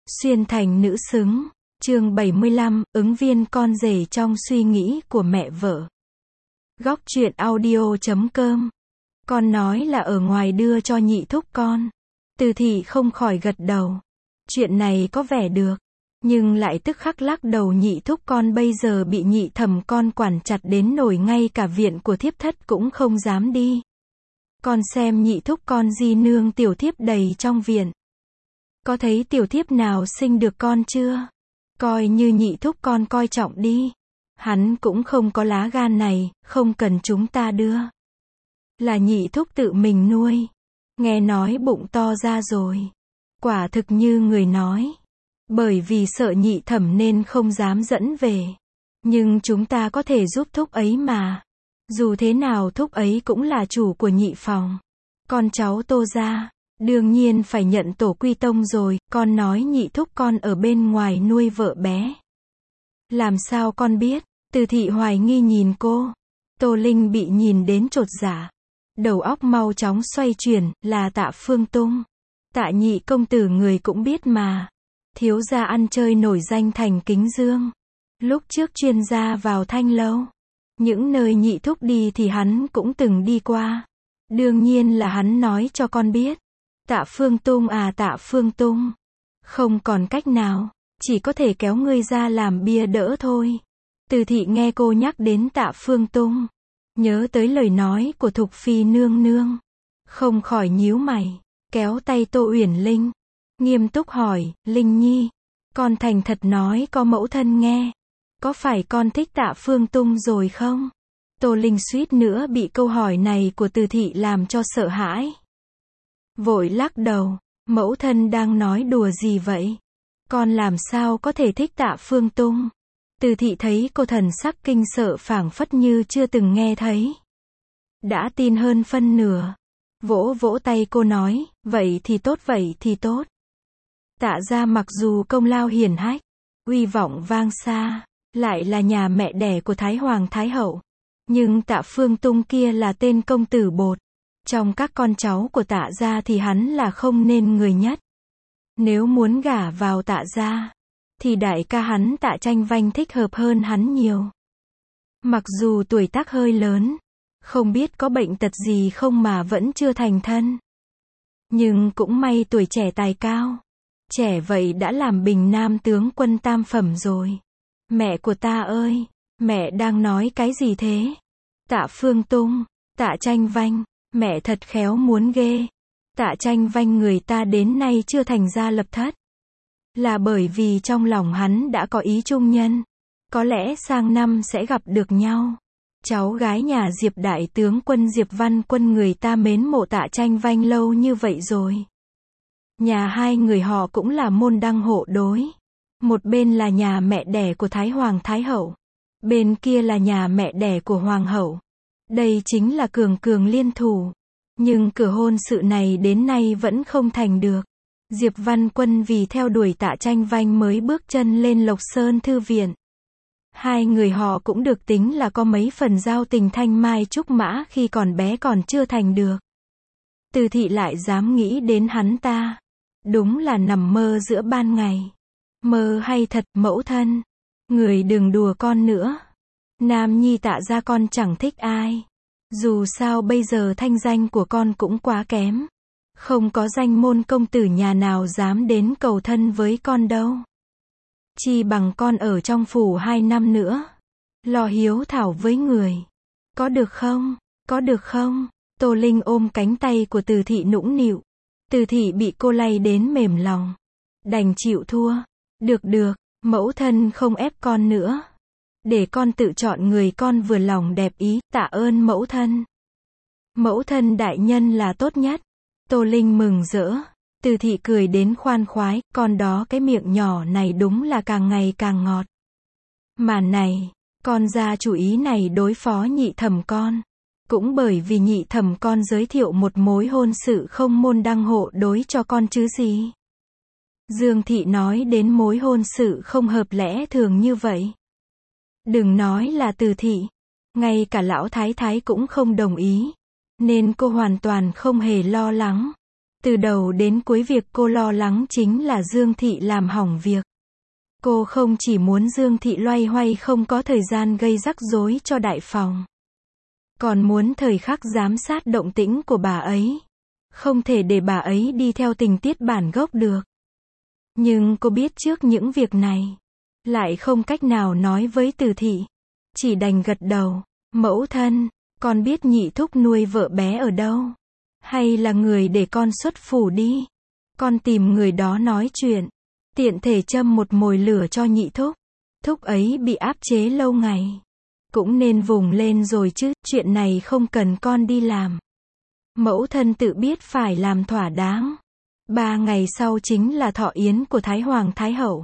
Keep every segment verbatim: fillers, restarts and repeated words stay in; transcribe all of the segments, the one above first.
Xuyên thành nữ xứng. Chương bảy mươi lăm, ứng viên con rể trong suy nghĩ của mẹ vợ. Góc truyện audio chấm com. Con nói là ở ngoài đưa cho nhị thúc con. Từ Thị không khỏi gật đầu. Chuyện này có vẻ được. Nhưng lại tức khắc lắc đầu, nhị thúc con bây giờ bị nhị thẩm con quản chặt đến nổi ngay cả viện của thiếp thất cũng không dám đi. Con xem nhị thúc con di nương tiểu thiếp đầy trong viện. Có thấy tiểu thiếp nào sinh được con chưa? Coi như nhị thúc con coi trọng đi. Hắn cũng không có lá gan này, không cần chúng ta đưa. Là nhị thúc tự mình nuôi. Nghe nói bụng to ra rồi. Quả thực như người nói. Bởi vì sợ nhị thẩm nên không dám dẫn về. Nhưng chúng ta có thể giúp thúc ấy mà. Dù thế nào thúc ấy cũng là chủ của nhị phòng. Con cháu Tô gia, đương nhiên phải nhận tổ quy tông rồi. Con nói nhị thúc con ở bên ngoài nuôi vợ bé. Làm sao con biết? Từ Thị hoài nghi nhìn cô. Tô Linh bị nhìn đến chột dạ. Đầu óc mau chóng xoay chuyển, là Tạ Phương Tung. Tạ nhị công tử người cũng biết mà. Thiếu gia ăn chơi nổi danh thành Kính Dương. Lúc trước chuyên gia vào Thanh Lâu. Những nơi nhị thúc đi thì hắn cũng từng đi qua. Đương nhiên là hắn nói cho con biết. Tạ Phương Tung à, Tạ Phương Tung. Không còn cách nào, chỉ có thể kéo ngươi ra làm bia đỡ thôi. Từ Thị nghe cô nhắc đến Tạ Phương Tung, nhớ tới lời nói của Thục Phi nương nương, không khỏi nhíu mày, kéo tay Tô Uyển Linh, nghiêm túc hỏi, Linh Nhi, con thành thật nói có mẫu thân nghe, có phải con thích Tạ Phương Tung rồi không? Tô Linh suýt nữa bị câu hỏi này của Từ Thị làm cho sợ hãi. Vội lắc đầu, mẫu thân đang nói đùa gì vậy? Con làm sao có thể thích Tạ Phương Tung? Từ Thị thấy cô thần sắc kinh sợ phảng phất như chưa từng nghe thấy. Đã tin hơn phân nửa. Vỗ vỗ tay cô nói, vậy thì tốt, vậy thì tốt. Tạ gia mặc dù công lao hiển hách, uy vọng vang xa, lại là nhà mẹ đẻ của Thái Hoàng Thái Hậu. Nhưng Tạ Phương Tung kia là tên công tử bột. Trong các con cháu của Tạ gia thì hắn là không nên người nhất. Nếu muốn gả vào Tạ gia, thì đại ca hắn Tạ Tranh Vanh thích hợp hơn hắn nhiều. Mặc dù tuổi tác hơi lớn, không biết có bệnh tật gì không mà vẫn chưa thành thân. Nhưng cũng may tuổi trẻ tài cao. Trẻ vậy đã làm bình nam tướng quân tam phẩm rồi. Mẹ của ta ơi, mẹ đang nói cái gì thế? Tạ Phương Tung, Tạ Tranh Vanh, mẹ thật khéo muốn ghê. Tạ Tranh Vanh người ta đến nay chưa thành gia lập thất. Là bởi vì trong lòng hắn đã có ý trung nhân. Có lẽ sang năm sẽ gặp được nhau. Cháu gái nhà Diệp đại tướng quân Diệp Văn Quân người ta mến mộ Tạ Tranh Vanh lâu như vậy rồi. Nhà hai người họ cũng là môn đăng hộ đối. Một bên là nhà mẹ đẻ của Thái Hoàng Thái Hậu. Bên kia là nhà mẹ đẻ của Hoàng hậu. Đây chính là cường cường liên thủ. Nhưng cửa hôn sự này đến nay vẫn không thành được. Diệp Văn Quân vì theo đuổi Tạ Tranh Vanh mới bước chân lên Lộc Sơn Thư viện. Hai người họ cũng được tính là có mấy phần giao tình thanh mai trúc mã khi còn bé còn chưa thành được. Từ Thị lại dám nghĩ đến hắn ta. Đúng là nằm mơ giữa ban ngày. Mơ hay thật, mẫu thân. Người đừng đùa con nữa. Nam nhi Tạ gia con chẳng thích ai. Dù sao bây giờ thanh danh của con cũng quá kém. Không có danh môn công tử nhà nào dám đến cầu thân với con đâu. Chi bằng con ở trong phủ hai năm nữa. Lo hiếu thảo với người. Có được không? Có được không? Tô Linh ôm cánh tay của Từ Thị nũng nịu. Từ Thị bị cô lay đến mềm lòng. Đành chịu thua. Được được, mẫu thân không ép con nữa. Để con tự chọn người con vừa lòng đẹp ý, tạ ơn mẫu thân. Mẫu thân đại nhân là tốt nhất. Tô Linh mừng rỡ. Từ Thị cười đến khoan khoái, con đó cái miệng nhỏ này đúng là càng ngày càng ngọt. Mà này, con ra chủ ý này đối phó nhị thẩm con. Cũng bởi vì nhị thẩm con giới thiệu một mối hôn sự không môn đăng hộ đối cho con chứ gì. Dương Thị nói đến mối hôn sự không hợp lẽ thường như vậy. Đừng nói là Từ Thị, ngay cả lão thái thái cũng không đồng ý, nên cô hoàn toàn không hề lo lắng. Từ đầu đến cuối việc cô lo lắng chính là Dương Thị làm hỏng việc. Cô không chỉ muốn Dương Thị loay hoay không có thời gian gây rắc rối cho đại phòng, còn muốn thời khắc giám sát động tĩnh của bà ấy. Không thể để bà ấy đi theo tình tiết bản gốc được. Nhưng cô biết trước những việc này, lại không cách nào nói với Từ Thị. Chỉ đành gật đầu. Mẫu thân, con biết nhị thúc nuôi vợ bé ở đâu. Hay là người để con xuất phủ đi. Con tìm người đó nói chuyện. Tiện thể châm một mồi lửa cho nhị thúc. Thúc ấy bị áp chế lâu ngày. Cũng nên vùng lên rồi chứ, chuyện này không cần con đi làm. Mẫu thân tự biết phải làm thỏa đáng. Ba ngày sau chính là thọ yến của Thái Hoàng Thái Hậu.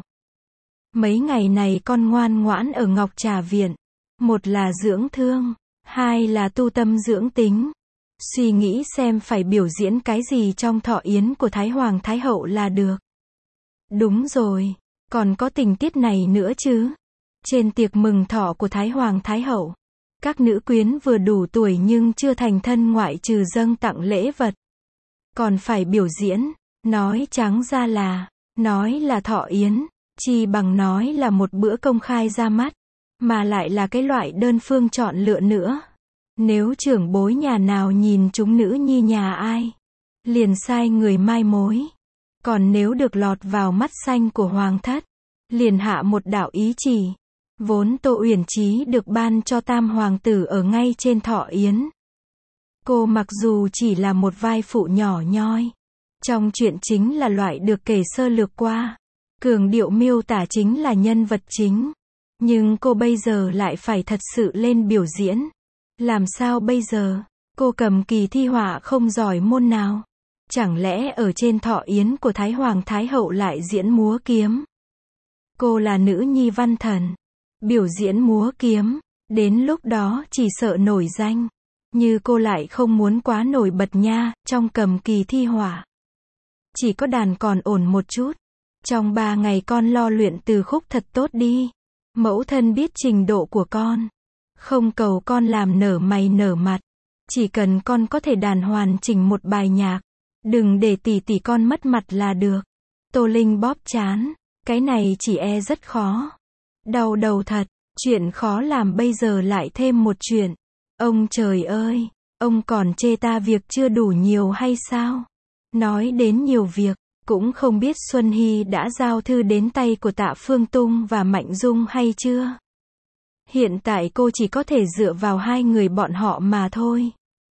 Mấy ngày này con ngoan ngoãn ở Ngọc Trà Viện. Một là dưỡng thương, hai là tu tâm dưỡng tính. Suy nghĩ xem phải biểu diễn cái gì trong thọ yến của Thái Hoàng Thái Hậu là được. Đúng rồi, còn có tình tiết này nữa chứ. Trên tiệc mừng thọ của Thái Hoàng Thái Hậu, các nữ quyến vừa đủ tuổi nhưng chưa thành thân ngoại trừ dâng tặng lễ vật, còn phải biểu diễn. Nói trắng ra là, nói là thọ yến, chi bằng nói là một bữa công khai ra mắt, mà lại là cái loại đơn phương chọn lựa nữa. Nếu trưởng bối nhà nào nhìn chúng nữ nhi nhà ai, liền sai người mai mối. Còn nếu được lọt vào mắt xanh của hoàng thất, liền hạ một đạo ý chỉ. Vốn Tô Uyển Chí được ban cho tam hoàng tử ở ngay trên thọ yến. Cô mặc dù chỉ là một vai phụ nhỏ nhoi, trong chuyện chính là loại được kể sơ lược qua, cường điệu miêu tả chính là nhân vật chính. Nhưng cô bây giờ lại phải thật sự lên biểu diễn. Làm sao bây giờ? Cô cầm kỳ thi họa không giỏi môn nào. Chẳng lẽ ở trên thọ yến của Thái Hoàng Thái Hậu lại diễn múa kiếm? Cô là nữ nhi văn thần, biểu diễn múa kiếm, đến lúc đó chỉ sợ nổi danh. Như cô lại không muốn quá nổi bật nha, trong cầm kỳ thi họa. Chỉ có đàn còn ổn một chút. Trong ba ngày con lo luyện từ khúc thật tốt đi. Mẫu thân biết trình độ của con. Không cầu con làm nở mày nở mặt. Chỉ cần con có thể đàn hoàn chỉnh một bài nhạc. Đừng để tỷ tỷ con mất mặt là được. Tô Linh bóp trán. Cái này chỉ e rất khó. Đau đầu thật. Chuyện khó làm bây giờ lại thêm một chuyện. Ông trời ơi, ông còn chê ta việc chưa đủ nhiều hay sao? Nói đến nhiều việc, cũng không biết Xuân Hy đã giao thư đến tay của Tạ Phương Tung và Mạnh Dung hay chưa? Hiện tại cô chỉ có thể dựa vào hai người bọn họ mà thôi.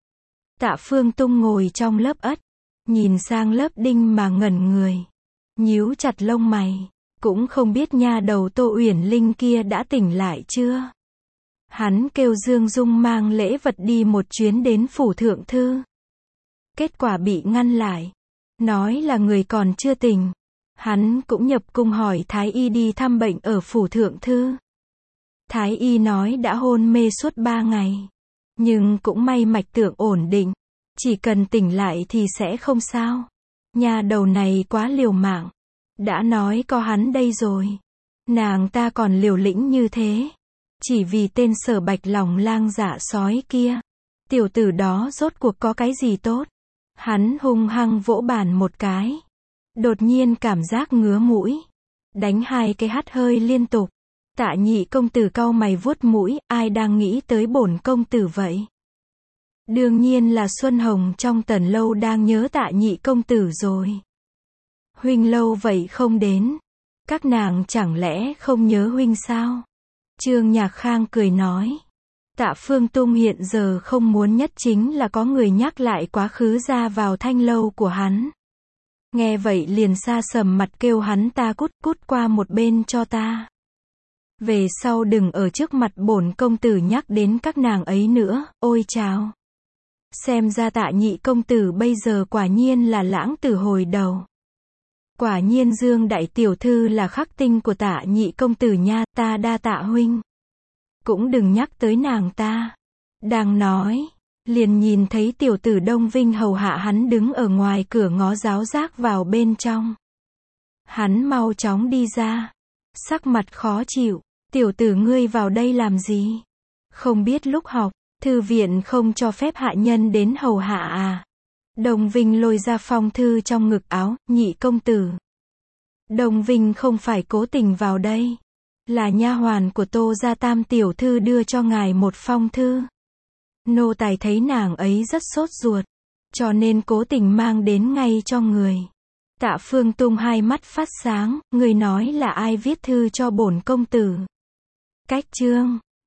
Tạ Phương Tung ngồi trong lớp ất, nhìn sang lớp đinh mà ngẩn người, nhíu chặt lông mày, cũng không biết nha đầu Tô Uyển Linh kia đã tỉnh lại chưa? Hắn kêu Dương Dung mang lễ vật đi một chuyến đến phủ thượng thư. Kết quả bị ngăn lại. Nói là người còn chưa tỉnh. Hắn cũng nhập cung hỏi Thái Y đi thăm bệnh ở phủ thượng thư. Thái Y nói đã hôn mê suốt ba ngày. Nhưng cũng may mạch tượng ổn định. Chỉ cần tỉnh lại thì sẽ không sao. Nhà đầu này quá liều mạng. Đã nói có hắn đây rồi. Nàng ta còn liều lĩnh như thế. Chỉ vì tên Sở Bạch lòng lang dạ sói kia. Tiểu tử đó rốt cuộc có cái gì tốt. Hắn hung hăng vỗ bàn một cái. Đột nhiên cảm giác ngứa mũi. Đánh hai cái hắt hơi liên tục. Tạ Nhị công tử cau mày vuốt mũi, ai đang nghĩ tới bổn công tử vậy? Đương nhiên là Xuân Hồng trong Tần lâu đang nhớ Tạ Nhị công tử rồi. Huynh lâu vậy không đến. Các nàng chẳng lẽ không nhớ huynh sao? Trương Nhạc Khang cười nói. Tạ Phương Tung hiện giờ không muốn nhất chính là có người nhắc lại quá khứ ra vào thanh lâu của hắn. Nghe vậy liền sa sầm mặt kêu hắn ta cút cút qua một bên cho ta. Về sau đừng ở trước mặt bổn công tử nhắc đến các nàng ấy nữa, ôi chào. Xem ra Tạ Nhị công tử bây giờ quả nhiên là lãng tử hồi đầu. Quả nhiên Dương đại tiểu thư là khắc tinh của Tạ Nhị công tử nha, ta đa tạ huynh. Cũng đừng nhắc tới nàng ta. Đang nói, liền nhìn thấy tiểu tử Đông Vinh hầu hạ hắn đứng ở ngoài cửa ngó giáo giác vào bên trong. Hắn mau chóng đi ra. Sắc mặt khó chịu. Tiểu tử ngươi vào đây làm gì? Không biết lúc học, thư viện không cho phép hạ nhân đến hầu hạ à? Đồng Vinh lôi ra phong thư trong ngực áo, nhị công tử. Đồng Vinh không phải cố tình vào đây. Là nha hoàn của Tô gia tam tiểu thư đưa cho ngài một phong thư. Nô tài thấy nàng ấy rất sốt ruột, cho nên cố tình mang đến ngay cho người. Tạ Phương Tung hai mắt phát sáng, người nói là ai viết thư cho bổn công tử? Cách chương